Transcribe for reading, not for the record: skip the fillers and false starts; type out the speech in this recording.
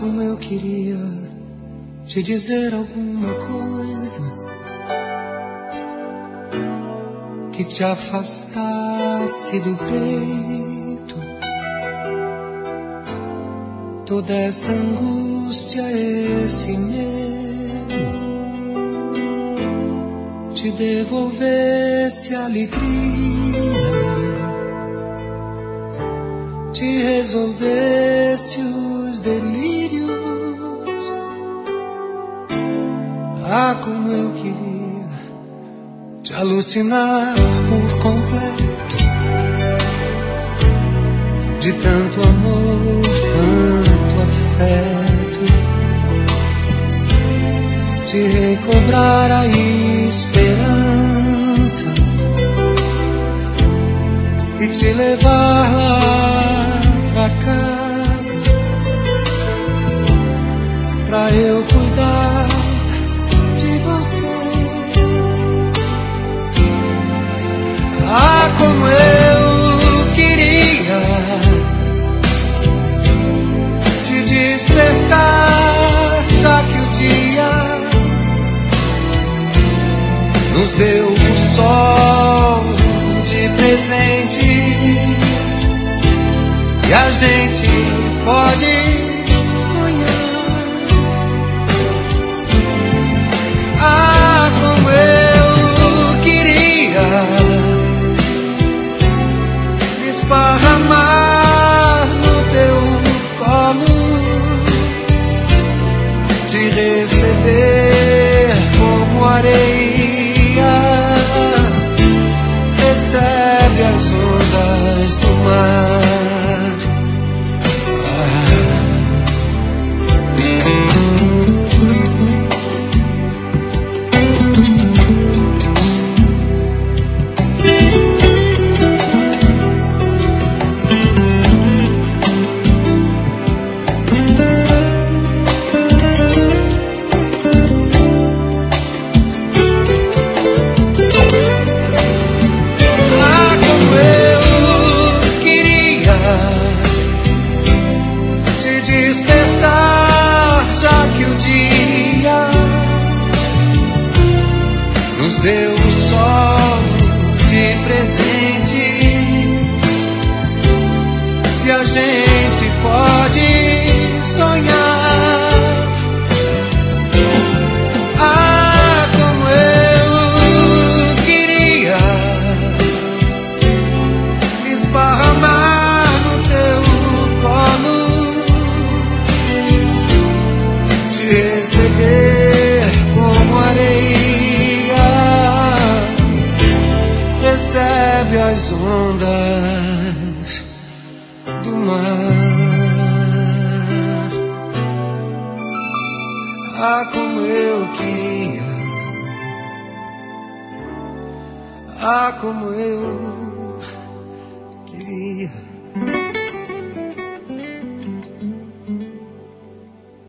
como eu queria te dizer alguma coisa que te afastasse do peito toda essa angústia, esse medo, te devolvesse a alegria, te resolvesse os delírios. Ah, como eu queria te alucinar por completo, de tanto amor, tanto afeto, te recobrar a esperança e te levar lá pra casa, pra eu cuidar de você. Ah, como eu queria te despertar, já que o dia nos deu o sol de presente e a gente pode sonhar. Ah, como eu queria me esparramar no teu colo, te receber como areia recebe as ondas do mar. Deu o sol de presente e a gente pode sonhar. Ah, como eu queria me esparramar no teu colo, te receber como areia recebe as ondas do mar. Ah, como eu queria, ah, como eu queria.